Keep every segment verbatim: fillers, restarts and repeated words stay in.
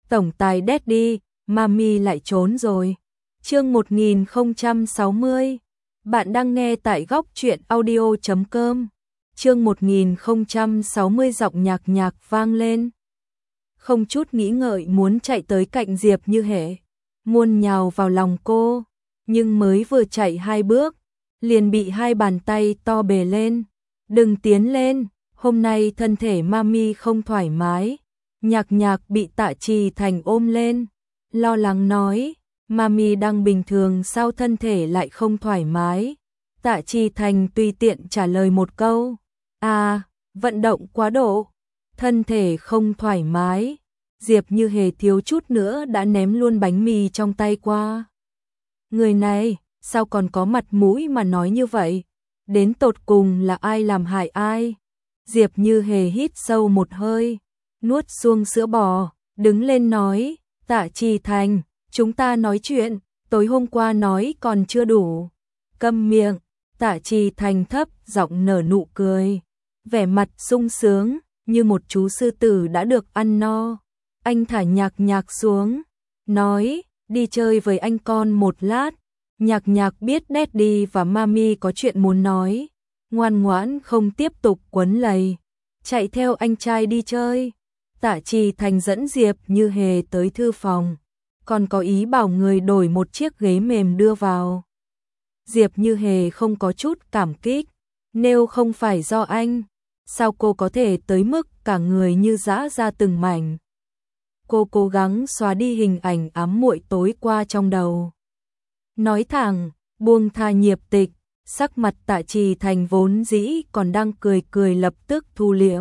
tổng tài Daddy, Mami lại trốn rồi. Chương một nghìn không trăm sáu mươi. Bạn đang nghe tại góc truyện audio chấm com. Chương một nghìn không trăm sáu mươi, giọng nhạc nhạc vang lên. Không chút nghĩ ngợi muốn chạy tới cạnh Diệp Như Hề, muôn nhào vào lòng cô, nhưng mới vừa chạy hai bước, liền bị hai bàn tay to bề lên. Đừng tiến lên, hôm nay thân thể Mami không thoải mái. Nhạc nhạc bị Tạ Trì Thành ôm lên, lo lắng nói, Mami đang bình thường sao thân thể lại không thoải mái. Tạ Trì Thành tùy tiện trả lời một câu, à, vận động quá độ, thân thể không thoải mái. Diệp Như Hề thiếu chút nữa đã ném luôn bánh mì trong tay qua. Người này, sao còn có mặt mũi mà nói như vậy? Đến tột cùng là ai làm hại ai? Diệp Như Hề hít sâu một hơi, nuốt xuông sữa bò, đứng lên nói, Tạ Trì Thành, chúng ta nói chuyện, tối hôm qua nói còn chưa đủ. Câm miệng. Tạ Trì Thành thấp giọng nở nụ cười, vẻ mặt sung sướng, như một chú sư tử đã được ăn no. Anh thả nhạc nhạc xuống, nói, đi chơi với anh con một lát. Nhạc nhạc biết Daddy và Mami có chuyện muốn nói, ngoan ngoãn không tiếp tục quấn lầy, chạy theo anh trai đi chơi. Tạ Trì Thành dẫn Diệp Như Hề tới thư phòng, còn có ý bảo người đổi một chiếc ghế mềm đưa vào. Diệp Như Hề không có chút cảm kích, nếu không phải do anh, sao cô có thể tới mức cả người như giã ra từng mảnh. Cô cố gắng xóa đi hình ảnh ám muội tối qua trong đầu. Nói thẳng, buông tha Nhiếp Tịch, sắc mặt Tạ Trì Thành vốn dĩ còn đang cười cười lập tức thu liễm.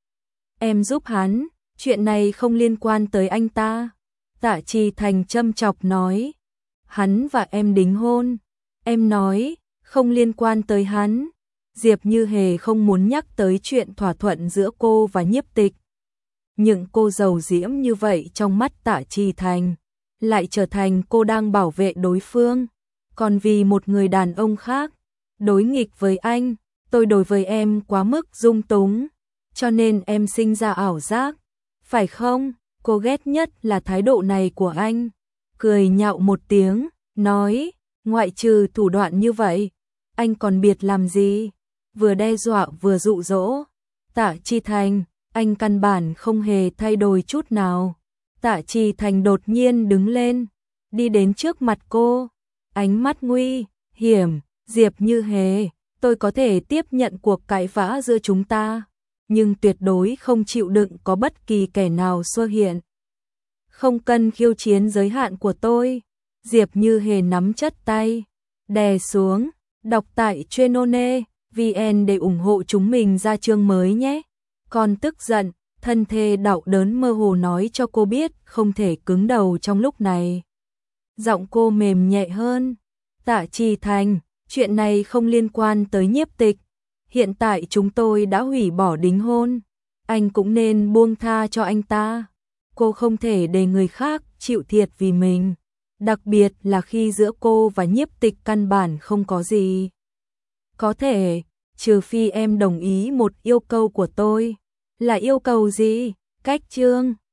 Em giúp hắn, chuyện này không liên quan tới anh ta. Tạ Trì Thành châm chọc nói, hắn và em đính hôn. Em nói, không liên quan tới hắn. Diệp Như Hề không muốn nhắc tới chuyện thỏa thuận giữa cô và Nhiếp Tịch. Nhưng cô giàu diễm như vậy trong mắt Tạ Trì Thành, lại trở thành cô đang bảo vệ đối phương. Còn vì một người đàn ông khác, đối nghịch với anh, tôi đối với em quá mức dung túng, cho nên em sinh ra ảo giác. Phải không? Cô ghét nhất là thái độ này của anh. Cười nhạo một tiếng, nói, ngoại trừ thủ đoạn như vậy, anh còn biệt làm gì? Vừa đe dọa vừa dụ dỗ. Tạ Trì Thành, anh căn bản không hề thay đổi chút nào. Tạ Trì Thành đột nhiên đứng lên, đi đến trước mặt cô, ánh mắt nguy hiểm. Diệp Như Hề, tôi có thể tiếp nhận cuộc cãi vã giữa chúng ta, nhưng tuyệt đối không chịu đựng có bất kỳ kẻ nào xuất hiện. Không cần khiêu chiến giới hạn của tôi. Diệp Như Hề nắm chặt tay, đè xuống. Đọc tại Trenone vn để ủng hộ chúng mình ra chương mới nhé. Còn tức giận, thân thê đau đớn mơ hồ nói cho cô biết không thể cứng đầu trong lúc này. Giọng cô mềm nhẹ hơn. Tạ Trì Thành, chuyện này không liên quan tới Nhiếp Tịch. Hiện tại chúng tôi đã hủy bỏ đính hôn. Anh cũng nên buông tha cho anh ta. Cô không thể để người khác chịu thiệt vì mình. Đặc biệt là khi giữa cô và Nhiếp Tịch căn bản không có gì. Có thể, trừ phi em đồng ý một yêu cầu của tôi. Là yêu cầu gì? Cách chương